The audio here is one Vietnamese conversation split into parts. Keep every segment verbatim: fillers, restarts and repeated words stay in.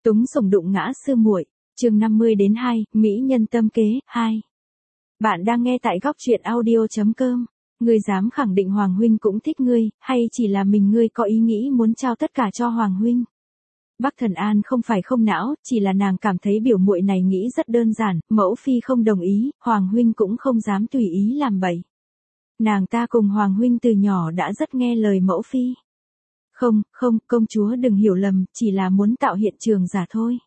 Túng sủng đụng ngã sư muội, chương năm mươi đến hai, mỹ nhân tâm kế, hai. Bạn đang nghe tại góc truyện audio chấm com. Ngươi dám khẳng định Hoàng huynh cũng thích ngươi, hay chỉ là mình ngươi có ý nghĩ muốn trao tất cả cho Hoàng huynh? Bắc Thần An không phải không não, chỉ là nàng cảm thấy biểu muội này nghĩ rất đơn giản, mẫu phi không đồng ý, Hoàng huynh cũng không dám tùy ý làm bậy. Nàng ta cùng Hoàng huynh từ nhỏ đã rất nghe lời mẫu phi. Không, không, công chúa đừng hiểu lầm, chỉ là muốn tạo hiện trường giả thôi.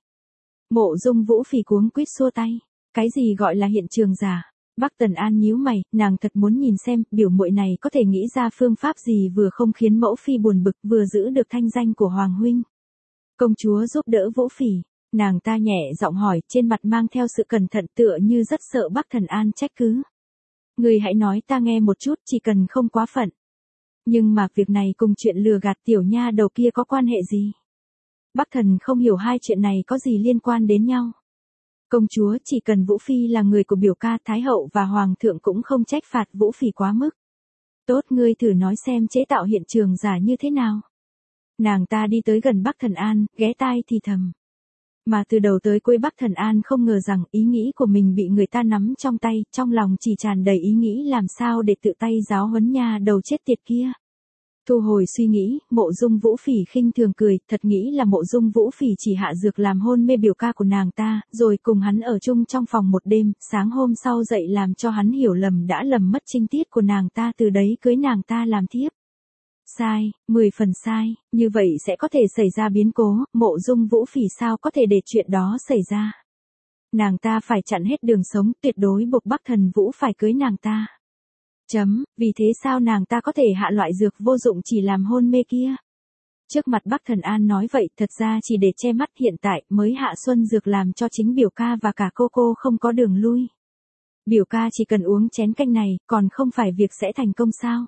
Mộ Dung Vũ Phỉ cuống quýt xua tay. Cái gì gọi là hiện trường giả? Bắc Tần An nhíu mày, nàng thật muốn nhìn xem, biểu muội này có thể nghĩ ra phương pháp gì vừa không khiến mẫu phi buồn bực, vừa giữ được thanh danh của Hoàng huynh. Công chúa giúp đỡ Vũ Phỉ, nàng ta nhẹ giọng hỏi, trên mặt mang theo sự cẩn thận tựa như rất sợ Bắc Thần An trách cứ. Người hãy nói ta nghe một chút, chỉ cần không quá phận. Nhưng mà việc này cùng chuyện lừa gạt tiểu nha đầu kia có quan hệ gì? Bắc Thần không hiểu hai chuyện này có gì liên quan đến nhau. Công chúa, chỉ cần Vũ Phi là người của biểu ca, Thái hậu và Hoàng thượng cũng không trách phạt Vũ Phỉ quá mức. Tốt, ngươi thử nói xem chế tạo hiện trường giả như thế nào. Nàng ta đi tới gần Bắc Thần An, ghé tai thì thầm. Mà từ đầu tới cuối Bắc Thần An không ngờ rằng ý nghĩ của mình bị người ta nắm trong tay, trong lòng chỉ tràn đầy ý nghĩ làm sao để tự tay giáo huấn nha đầu chết tiệt kia. Thu hồi suy nghĩ, Mộ Dung Vũ Phỉ khinh thường cười, thật nghĩ là Mộ Dung Vũ Phỉ chỉ hạ dược làm hôn mê biểu ca của nàng ta, rồi cùng hắn ở chung trong phòng một đêm, sáng hôm sau dậy làm cho hắn hiểu lầm đã lầm mất trinh tiết của nàng ta, từ đấy cưới nàng ta làm thiếp. Sai, mười phần sai, như vậy sẽ có thể xảy ra biến cố, Mộ Dung Vũ Phỉ sao có thể để chuyện đó xảy ra. Nàng ta phải chặn hết đường sống, tuyệt đối buộc Bắc Thần Vũ phải cưới nàng ta. Chấm, vì thế sao nàng ta có thể hạ loại dược vô dụng chỉ làm hôn mê kia? Trước mặt Bắc Thần An nói vậy, thật ra chỉ để che mắt, hiện tại mới hạ xuân dược làm cho chính biểu ca và cả cô cô không có đường lui. Biểu ca chỉ cần uống chén canh này, còn không phải việc sẽ thành công sao?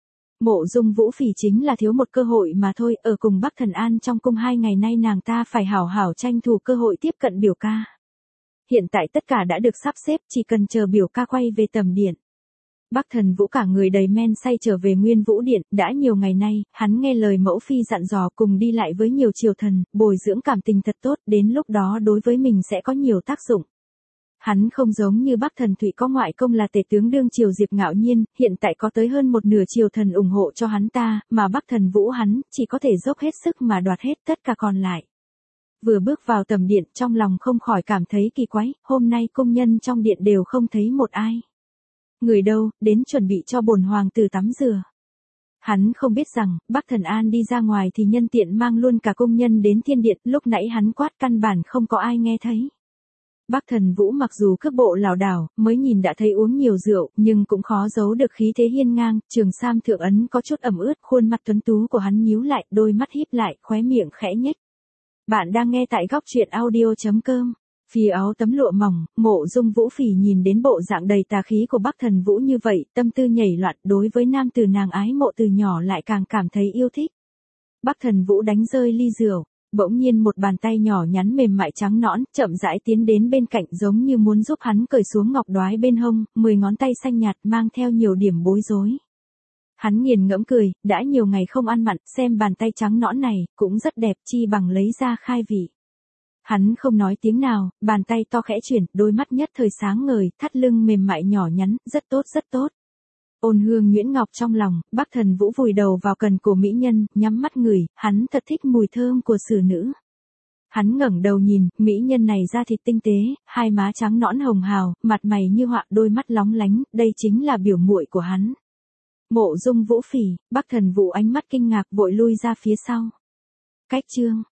Mộ Dung Vũ Phỉ chính là thiếu một cơ hội mà thôi, ở cùng Bắc Thần An trong cung hai ngày nay nàng ta phải hảo hảo tranh thủ cơ hội tiếp cận biểu ca. Hiện tại tất cả đã được sắp xếp, chỉ cần chờ biểu ca quay về tầm điện. Bắc Thần Vũ cả người đầy men say trở về Nguyên Vũ Điện, đã nhiều ngày nay, hắn nghe lời mẫu phi dặn dò cùng đi lại với nhiều triều thần, bồi dưỡng cảm tình thật tốt, đến lúc đó đối với mình sẽ có nhiều tác dụng. Hắn không giống như Bắc Thần Thụy có ngoại công là tể tướng đương triều Diệp Ngạo Nhiên, hiện tại có tới hơn một nửa triều thần ủng hộ cho hắn ta, mà Bắc Thần Vũ hắn chỉ có thể dốc hết sức mà đoạt hết tất cả còn lại. Vừa bước vào tầm điện, trong lòng không khỏi cảm thấy kỳ quái, hôm nay công nhân trong điện đều không thấy một ai. Người đâu, đến chuẩn bị cho bổn hoàng tử tắm rửa. Hắn không biết rằng, Bắc Thần An đi ra ngoài thì nhân tiện mang luôn cả công nhân đến thiên điện, lúc nãy hắn quát căn bản không có ai nghe thấy. Bắc Thần Vũ mặc dù cước bộ lảo đảo, mới nhìn đã thấy uống nhiều rượu, nhưng cũng khó giấu được khí thế hiên ngang, trường sam thượng ấn có chút ẩm ướt, khuôn mặt tuấn tú của hắn nhíu lại, đôi mắt híp lại, khóe miệng khẽ nhếch. Bạn đang nghe tại góc truyện audio chấm com. Phía áo tấm lụa mỏng, Mộ Dung Vũ Phỉ nhìn đến bộ dạng đầy tà khí của Bắc Thần Vũ như vậy, tâm tư nhảy loạn, đối với nam tử nàng ái mộ từ nhỏ lại càng cảm thấy yêu thích. Bắc Thần Vũ đánh rơi ly rượu, bỗng nhiên một bàn tay nhỏ nhắn mềm mại trắng nõn, chậm rãi tiến đến bên cạnh giống như muốn giúp hắn cởi xuống ngọc đoái bên hông, mười ngón tay xanh nhạt mang theo nhiều điểm bối rối. Hắn nghiền ngẫm cười, đã nhiều ngày không ăn mặn, xem bàn tay trắng nõn này, cũng rất đẹp, chi bằng lấy ra khai vị. Hắn không nói tiếng nào, bàn tay to khẽ chuyển, đôi mắt nhất thời sáng ngời, thắt lưng mềm mại nhỏ nhắn, rất tốt rất tốt. Ôn hương nhuyễn ngọc trong lòng, Bắc Thần Vũ vùi đầu vào cần cổ mỹ nhân, nhắm mắt ngửi, hắn thật thích mùi thơm của xử nữ. Hắn ngẩng đầu nhìn, mỹ nhân này da thịt tinh tế, hai má trắng nõn hồng hào, mặt mày như họa, đôi mắt lóng lánh, đây chính là biểu muội của hắn. Mộ Dung Vũ Phỉ, Bắc Thần Vũ ánh mắt kinh ngạc vội lui ra phía sau. Cách chương